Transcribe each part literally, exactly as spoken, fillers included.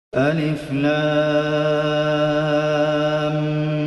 ألف لام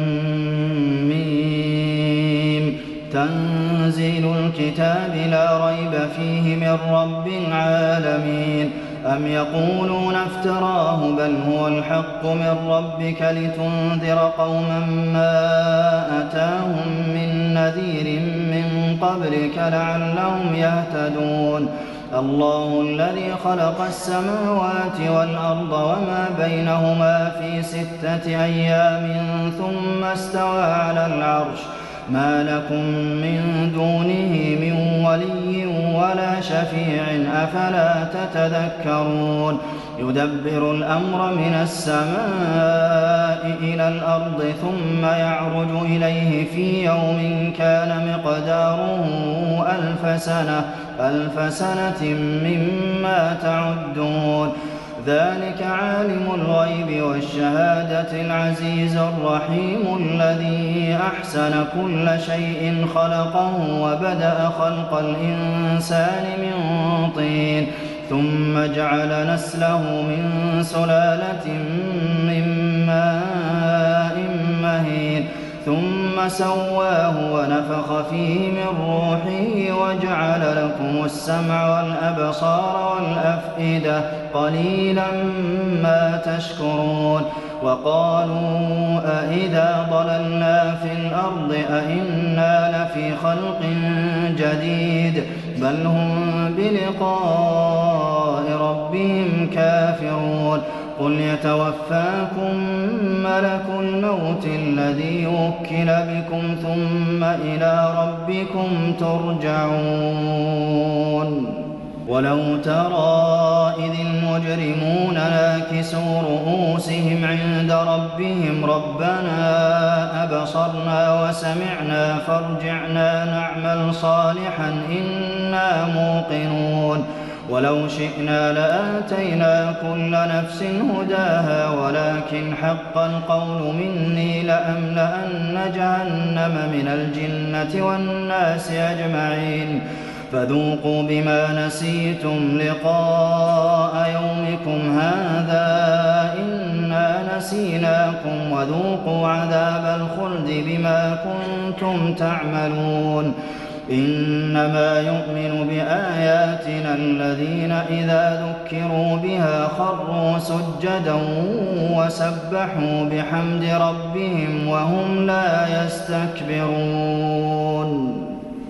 ميم تنزيل الكتاب لا ريب فيه من رب العالمين أم يقولون افتراه بل هو الحق من ربك لتنذر قوما ما أتاهم من نذير من قبلك لعلهم يهتدون الله الذي خلق السماوات والأرض وما بينهما في ستة أيام ثم استوى على العرش ما لكم من دونه من ولي ولا شفيع أفلا تتذكرون يدبر الأمر من السماء إلى الأرض ثم يعرج إليه في يوم كان مقداره ألف سنة ألف سنة مما تعدون ذلك عالم الغيب والشهادة العزيز الرحيم الذي أحسن كل شيء خلقه وبدأ خلق الإنسان من طين ثم جعل نسله من سلالة من ماء مهين ثم سواه ونفخ فيه من روحه وجعل لكم السمع والأبصار والأفئدة قليلا ما تشكرون وقالوا أإذا ضللنا في الأرض أإنا لفي خلق جديد بل هم بلقاء ربهم كافرون قل يتوفاكم ملك الموت الذي وكل بكم ثم إلى ربكم ترجعون ولو ترى إذ المجرمون ناكسوا رؤوسهم عند ربهم ربنا أبصرنا وسمعنا فارجعنا نعمل صالحا إنا موقنون ولو شئنا لآتينا كل نفس هداها ولكن حق القول مني لأملأن جهنم من الجنة والناس أجمعين فذوقوا بما نسيتم لقاء يومكم هذا إنا نسيناكم وذوقوا عذاب الخلد بما كنتم تعملون إنما يؤمن بآياتنا الذين إذا ذكروا بها خروا سجدا وسبحوا بحمد ربهم وهم لا يستكبرون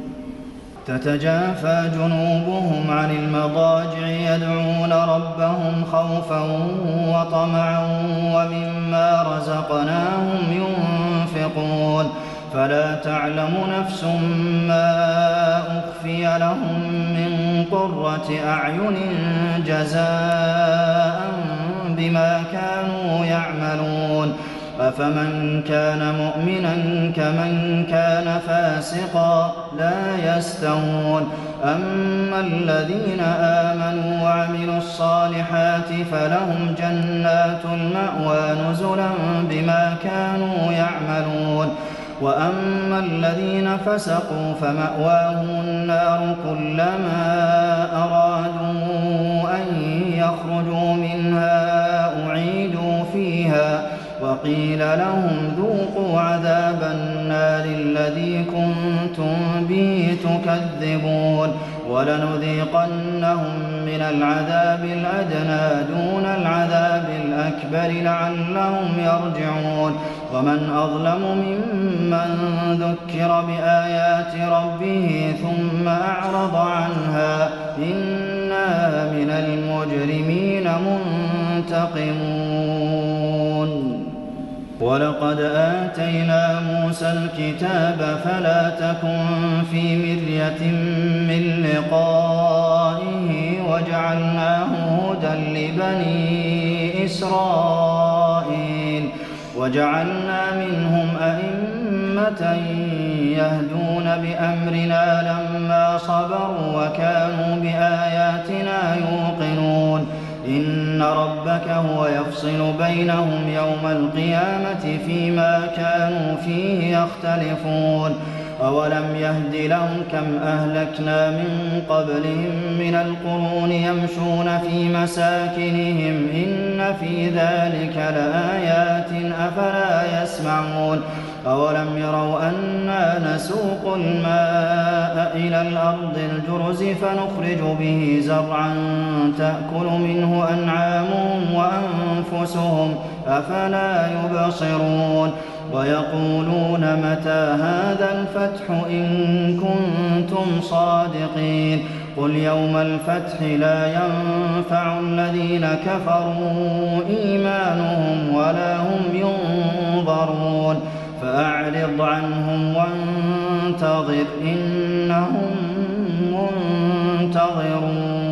تتجافى جنوبهم عن المضاجع يدعون ربهم خوفا وطمعا ومما رزقناهم ينفقون فلا تعلم نفس ما أخفي لهم من قرة أعين جزاء بما كانوا يعملون أفمن كان مؤمنا كمن كان فاسقا لا يستوون أما الذين آمنوا وعملوا الصالحات فلهم جنات المأوى نزلا بما كانوا يعملون وأما الذين فسقوا فمأواهم النار كلما أرادوا أن يخرجوا منها أعيدوا فيها وقيل لهم ذوقوا عذاب النار الذي كنتم به تكذبون ولنذيقنهم من العذاب الأدنى دون العذاب الأكبر لعلهم يرجعون ومن أظلم ممن ذكر بآيات ربه ثم أعرض عنها إنا من المجرمين منتقمون ولقد آتينا موسى الكتاب فلا تكن في مرية من لقائه وجعلناه هدى لبني إسرائيل وجعلنا منهم أئمة يهدون بأمرنا لما صبروا وكانوا بآياتنا يوقنون إن ربك هو يفصل بينهم يوم القيامة فيما كانوا فيه يختلفون أولم يهد لهم كم أهلكنا من قبلهم من القرون يمشون في مساكنهم إن في ذلك لآيات أفلا يسمعون أولم يروا أنا نسوق الماء إلى الأرض الجرز فنخرج به زرعا تأكل منه أنعامهم وأنفسهم أفلا يبصرون ويقولون متى هذا الفتح إن كنتم صادقين قل يوم الفتح لا ينفع الذين كفروا إيمانهم ولا هم ينظرون فأعرض عنهم وانتظر إنهم منتظرون